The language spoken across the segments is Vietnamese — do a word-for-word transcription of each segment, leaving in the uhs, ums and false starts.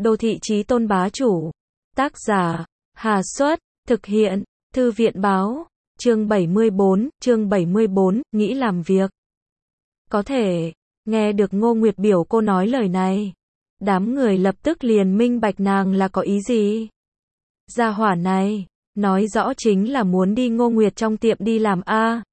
Đô thị chí tôn bá chủ. Tác giả, Hà Xuất, thực hiện, Thư viện báo, chương bảy mươi bốn, chương bảy mươi bốn, nghĩ làm việc. Có thể, nghe được Ngô Nguyệt biểu cô nói lời này. Đám người lập tức liền minh bạch nàng là có ý gì. Gia hỏa này, nói rõ chính là muốn đi Ngô Nguyệt trong tiệm đi làm a.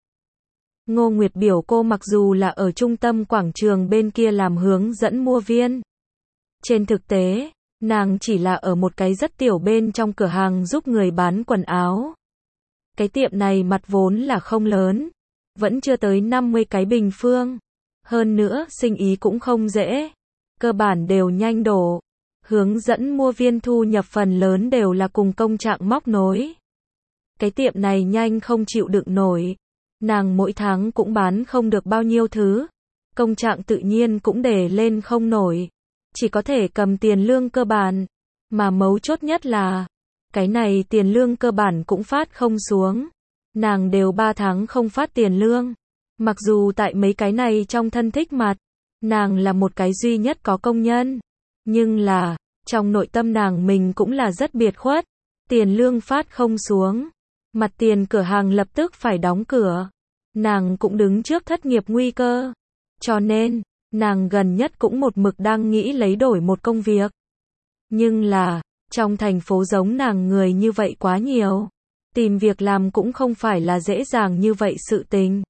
Ngô Nguyệt biểu cô mặc dù là ở trung tâm quảng trường bên kia làm hướng dẫn mua viên. Trên thực tế, nàng chỉ là ở một cái rất tiểu bên trong cửa hàng giúp người bán quần áo. Cái tiệm này mặt vốn là không lớn, vẫn chưa tới năm mươi cái bình phương. Hơn nữa, sinh ý cũng không dễ. Cơ bản đều nhanh đổ. Hướng dẫn mua viên thu nhập phần lớn đều là cùng công trạng móc nối. Cái tiệm này nhanh không chịu đựng nổi. Nàng mỗi tháng cũng bán không được bao nhiêu thứ. Công trạng tự nhiên cũng để lên không nổi. Chỉ có thể cầm tiền lương cơ bản. Mà mấu chốt nhất là, cái này tiền lương cơ bản cũng phát không xuống. Nàng đều ba tháng không phát tiền lương. Mặc dù tại mấy cái này trong thân thích mặt, nàng là một cái duy nhất có công nhân. Nhưng là, trong nội tâm nàng mình cũng là rất biệt khuất. Tiền lương phát không xuống. Mặt tiền cửa hàng lập tức phải đóng cửa. Nàng cũng đứng trước thất nghiệp nguy cơ. Cho nên, nàng gần nhất cũng một mực đang nghĩ lấy đổi một công việc. Nhưng là, trong thành phố giống nàng người như vậy quá nhiều. Tìm việc làm cũng không phải là dễ dàng như vậy sự tình.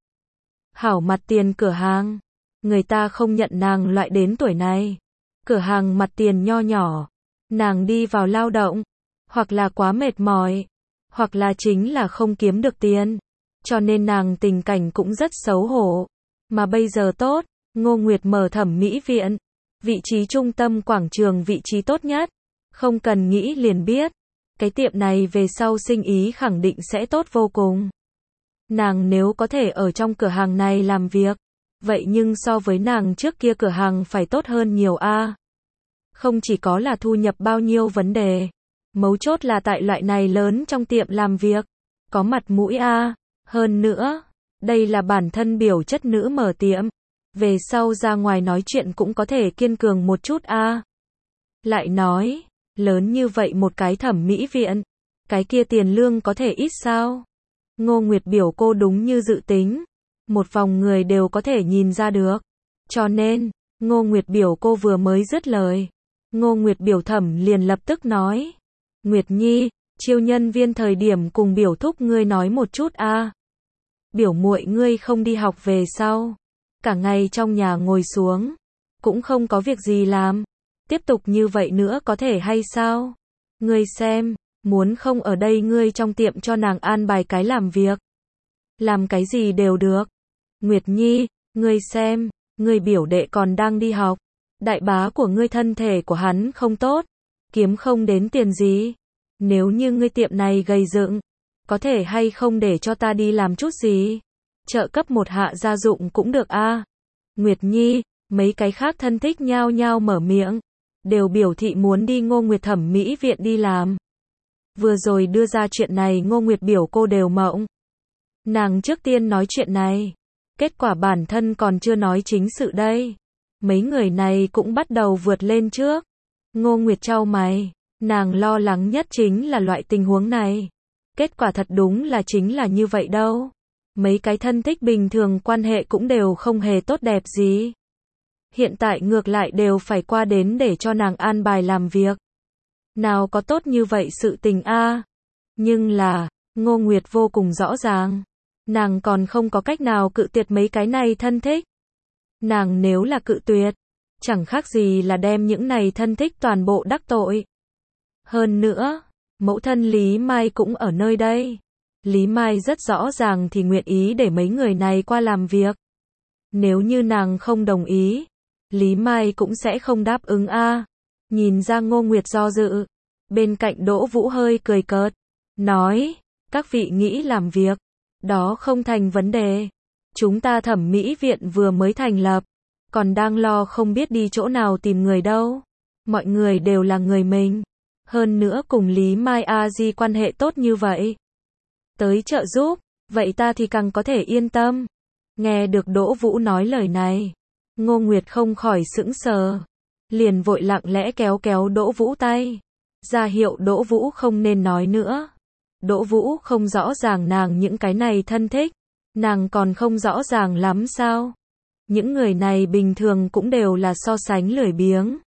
Hảo mặt tiền cửa hàng. Người ta không nhận nàng loại đến tuổi này. Cửa hàng mặt tiền nho nhỏ. Nàng đi vào lao động. Hoặc là quá mệt mỏi. Hoặc là chính là không kiếm được tiền. Cho nên nàng tình cảnh cũng rất xấu hổ. Mà bây giờ tốt. Ngô Nguyệt mở thẩm mỹ viện. Vị trí trung tâm quảng trường vị trí tốt nhất. Không cần nghĩ liền biết. Cái tiệm này về sau sinh ý khẳng định sẽ tốt vô cùng. Nàng nếu có thể ở trong cửa hàng này làm việc. Vậy nhưng so với nàng trước kia cửa hàng phải tốt hơn nhiều a. Không chỉ có là thu nhập bao nhiêu vấn đề. Mấu chốt là tại loại này lớn trong tiệm làm việc. Có mặt mũi a. Hơn nữa, đây là bản thân biểu chất nữ mở tiệm. Về sau ra ngoài nói chuyện cũng có thể kiên cường một chút a. Lại nói, lớn như vậy một cái thẩm mỹ viện. Cái kia tiền lương có thể ít sao? Ngô Nguyệt biểu cô đúng như dự tính. Một vòng người đều có thể nhìn ra được. Cho nên, Ngô Nguyệt biểu cô vừa mới dứt lời. Ngô Nguyệt biểu thẩm liền lập tức nói. Nguyệt Nhi, chiêu nhân viên thời điểm cùng biểu thúc ngươi nói một chút a. Biểu muội ngươi không đi học về sau. Cả ngày trong nhà ngồi xuống. Cũng không có việc gì làm. Tiếp tục như vậy nữa có thể hay sao? Ngươi xem, muốn không ở đây ngươi trong tiệm cho nàng an bài cái làm việc. Làm cái gì đều được. Nguyệt Nhi, ngươi xem, ngươi biểu đệ còn đang đi học. Đại bá của ngươi thân thể của hắn không tốt. Kiếm không đến tiền gì. Nếu như ngươi tiệm này gầy dựng, có thể hay không để cho ta đi làm chút gì? Trợ cấp một hạ gia dụng cũng được a. Nguyệt Nhi, mấy cái khác thân thích nhao nhao mở miệng. Đều biểu thị muốn đi Ngô Nguyệt thẩm mỹ viện đi làm. Vừa rồi đưa ra chuyện này Ngô Nguyệt biểu cô đều mộng. Nàng trước tiên nói chuyện này. Kết quả bản thân còn chưa nói chính sự đây. Mấy người này cũng bắt đầu vượt lên trước. Ngô Nguyệt chau mày. Nàng lo lắng nhất chính là loại tình huống này. Kết quả thật đúng là chính là như vậy đâu. Mấy cái thân thích bình thường quan hệ cũng đều không hề tốt đẹp gì. Hiện tại ngược lại đều phải qua đến để cho nàng an bài làm việc. Nào có tốt như vậy sự tình a. Nhưng là, Ngô Nguyệt vô cùng rõ ràng. Nàng còn không có cách nào cự tuyệt mấy cái này thân thích. Nàng nếu là cự tuyệt, chẳng khác gì là đem những này thân thích toàn bộ đắc tội. Hơn nữa, mẫu thân Lý Mai cũng ở nơi đây. Lý Mai rất rõ ràng thì nguyện ý để mấy người này qua làm việc. Nếu như nàng không đồng ý, Lý Mai cũng sẽ không đáp ứng a. Nhìn ra Ngô Nguyệt do dự, bên cạnh Đỗ Vũ hơi cười cợt, nói, các vị nghĩ làm việc, đó không thành vấn đề. Chúng ta thẩm mỹ viện vừa mới thành lập, còn đang lo không biết đi chỗ nào tìm người đâu. Mọi người đều là người mình, hơn nữa cùng Lý Mai a di quan hệ tốt như vậy. Tới trợ giúp, vậy ta thì càng có thể yên tâm. Nghe được Đỗ Vũ nói lời này, Ngô Nguyệt không khỏi sững sờ. liền vội lặng lẽ kéo kéo Đỗ Vũ tay, ra hiệu Đỗ Vũ không nên nói nữa. Đỗ Vũ không rõ ràng nàng những cái này thân thích, nàng còn không rõ ràng lắm sao? Những người này bình thường cũng đều là so sánh lười biếng.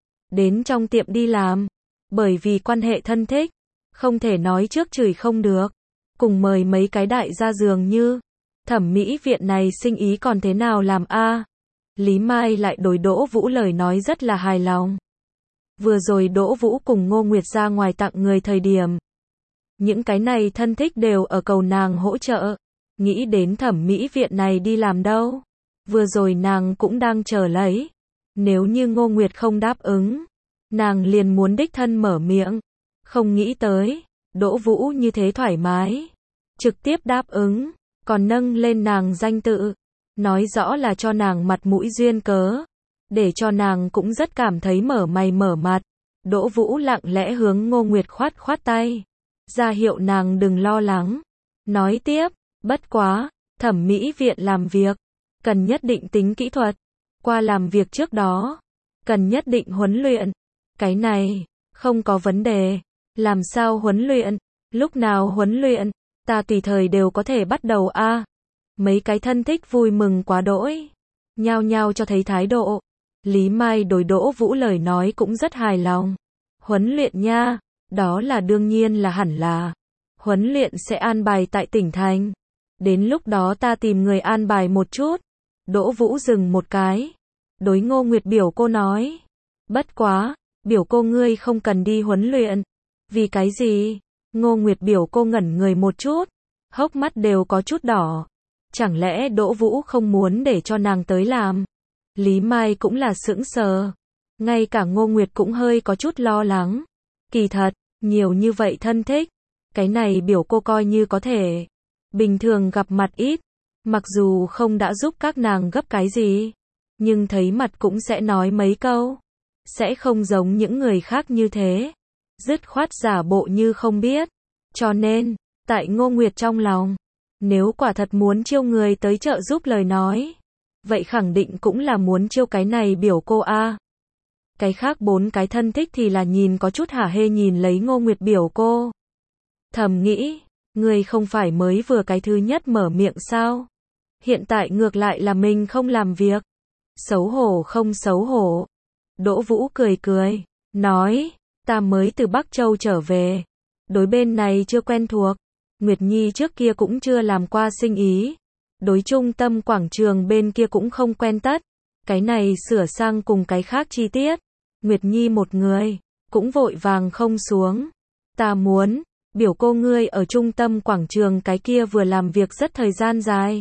Đến trong tiệm đi làm, bởi vì quan hệ thân thích, không thể nói trước chửi không được. Cùng mời mấy cái đại gia dường như, thẩm mỹ viện này sinh ý còn thế nào làm a? Lý Mai lại đối Đỗ Vũ lời nói rất là hài lòng. Vừa rồi Đỗ Vũ cùng Ngô Nguyệt ra ngoài tặng người thời điểm, những cái này thân thích đều ở cầu nàng hỗ trợ, nghĩ đến thẩm mỹ viện này đi làm đâu. Vừa rồi nàng cũng đang chờ lấy, nếu như Ngô Nguyệt không đáp ứng, nàng liền muốn đích thân mở miệng, không nghĩ tới, Đỗ Vũ như thế thoải mái, trực tiếp đáp ứng, còn nâng lên nàng danh tự, nói rõ là cho nàng mặt mũi duyên cớ, để cho nàng cũng rất cảm thấy mở mày mở mặt. Đỗ Vũ lặng lẽ hướng Ngô Nguyệt khoát khoát tay, ra hiệu nàng đừng lo lắng, nói tiếp, bất quá, thẩm mỹ viện làm việc, cần nhất định tính kỹ thuật, qua làm việc trước đó, cần nhất định huấn luyện, cái này, không có vấn đề, làm sao huấn luyện, lúc nào huấn luyện, ta tùy thời đều có thể bắt đầu a. À, mấy cái thân thích vui mừng quá đỗi, nhao nhao cho thấy thái độ. Lý Mai đối Đỗ Vũ lời nói cũng rất hài lòng. Huấn luyện nha, đó là đương nhiên là hẳn là. Huấn luyện sẽ an bài tại tỉnh thành. Đến lúc đó ta tìm người an bài một chút. Đỗ Vũ dừng một cái. Đối Ngô Nguyệt biểu cô nói. Bất quá, biểu cô ngươi không cần đi huấn luyện. Vì cái gì? Ngô Nguyệt biểu cô ngẩn người một chút. Hốc mắt đều có chút đỏ. Chẳng lẽ Đỗ Vũ không muốn để cho nàng tới làm? Lý Mai cũng là sững sờ. Ngay cả Ngô Nguyệt cũng hơi có chút lo lắng. Kỳ thật, nhiều như vậy thân thích. Cái này biểu cô coi như có thể. Bình thường gặp mặt ít. Mặc dù không đã giúp các nàng gấp cái gì. Nhưng thấy mặt cũng sẽ nói mấy câu. Sẽ không giống những người khác như thế. Dứt khoát giả bộ như không biết. Cho nên, tại Ngô Nguyệt trong lòng. Nếu quả thật muốn chiêu người tới trợ giúp lời nói. Vậy khẳng định cũng là muốn chiêu cái này biểu cô a. À. Cái khác bốn cái thân thích thì là nhìn có chút hả hê nhìn lấy Ngô Nguyệt biểu cô. Thầm nghĩ, người không phải mới vừa cái thứ nhất mở miệng sao? Hiện tại ngược lại là mình không làm việc. Xấu hổ không xấu hổ. Đỗ Vũ cười cười, nói, ta mới từ Bắc Châu trở về. Đối bên này chưa quen thuộc. Nguyệt Nhi trước kia cũng chưa làm qua sinh ý. Đối trung tâm quảng trường bên kia cũng không quen tất. Cái này sửa sang cùng cái khác chi tiết. Nguyệt Nhi một người, cũng vội vàng không xuống. Ta muốn, biểu cô ngươi ở trung tâm quảng trường cái kia vừa làm việc rất thời gian dài.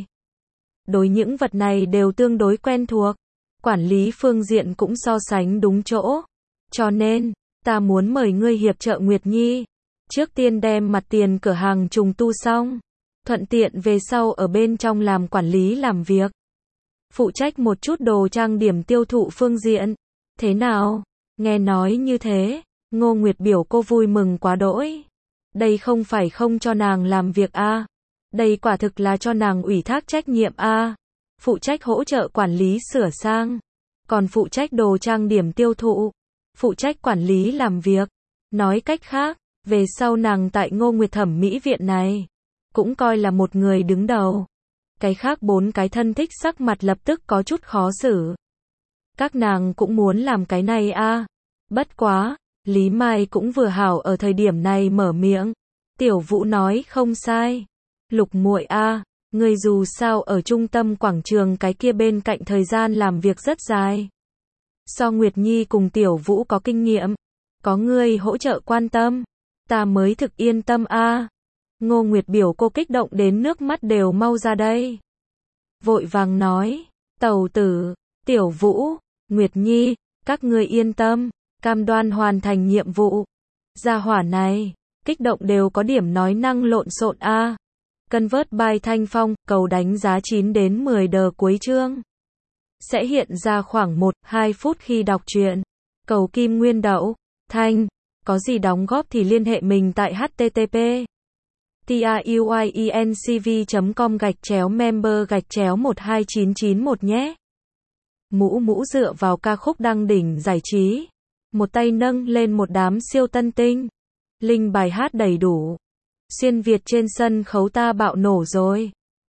Đối những vật này đều tương đối quen thuộc. Quản lý phương diện cũng so sánh đúng chỗ. Cho nên, ta muốn mời ngươi hiệp trợ Nguyệt Nhi. Trước tiên đem mặt tiền cửa hàng trùng tu xong. Thuận tiện về sau ở bên trong làm quản lý làm việc. Phụ trách một chút đồ trang điểm tiêu thụ phương diện. Thế nào? Nghe nói như thế, Ngô Nguyệt biểu cô vui mừng quá đỗi. Đây không phải không cho nàng làm việc a. À. Đây quả thực là cho nàng ủy thác trách nhiệm a. À. Phụ trách hỗ trợ quản lý sửa sang. Còn phụ trách đồ trang điểm tiêu thụ. Phụ trách quản lý làm việc. Nói cách khác, về sau nàng tại Ngô Nguyệt thẩm mỹ viện này. Cũng coi là một người đứng đầu. Cái khác bốn cái thân thích sắc mặt lập tức có chút khó xử. Các nàng cũng muốn làm cái này a. À. Bất quá, Lý Mai cũng vừa hảo ở thời điểm này mở miệng. Tiểu Vũ nói không sai. Lục muội a, à, người dù sao ở trung tâm quảng trường cái kia bên cạnh thời gian làm việc rất dài. So Nguyệt Nhi cùng Tiểu Vũ có kinh nghiệm. Có người hỗ trợ quan tâm. Ta mới thực yên tâm a. À. Ngô Nguyệt biểu cô kích động đến nước mắt đều mau ra đây. Vội vàng nói, tẩu tử, Tiểu Vũ, Nguyệt Nhi, các ngươi yên tâm, cam đoan hoàn thành nhiệm vụ. Gia hỏa này, kích động đều có điểm nói năng lộn xộn a. À. Convert by Thanh Phong, cầu đánh giá chín đến mười đờ cuối chương. Sẽ hiện ra khoảng một đến hai phút khi đọc truyện. Cầu Kim Nguyên Đậu, Thanh, có gì đóng góp thì liên hệ mình tại h t t p tuyencv chấm com gạch chéo member gạch chéo một hai chín chín một nhé. Mũ Mũ dựa vào ca khúc đăng đỉnh giải trí, một tay nâng lên một đám siêu tân tinh. Linh bài hát đầy đủ. Xuyên Việt trên sân khấu ta bạo nổ rồi.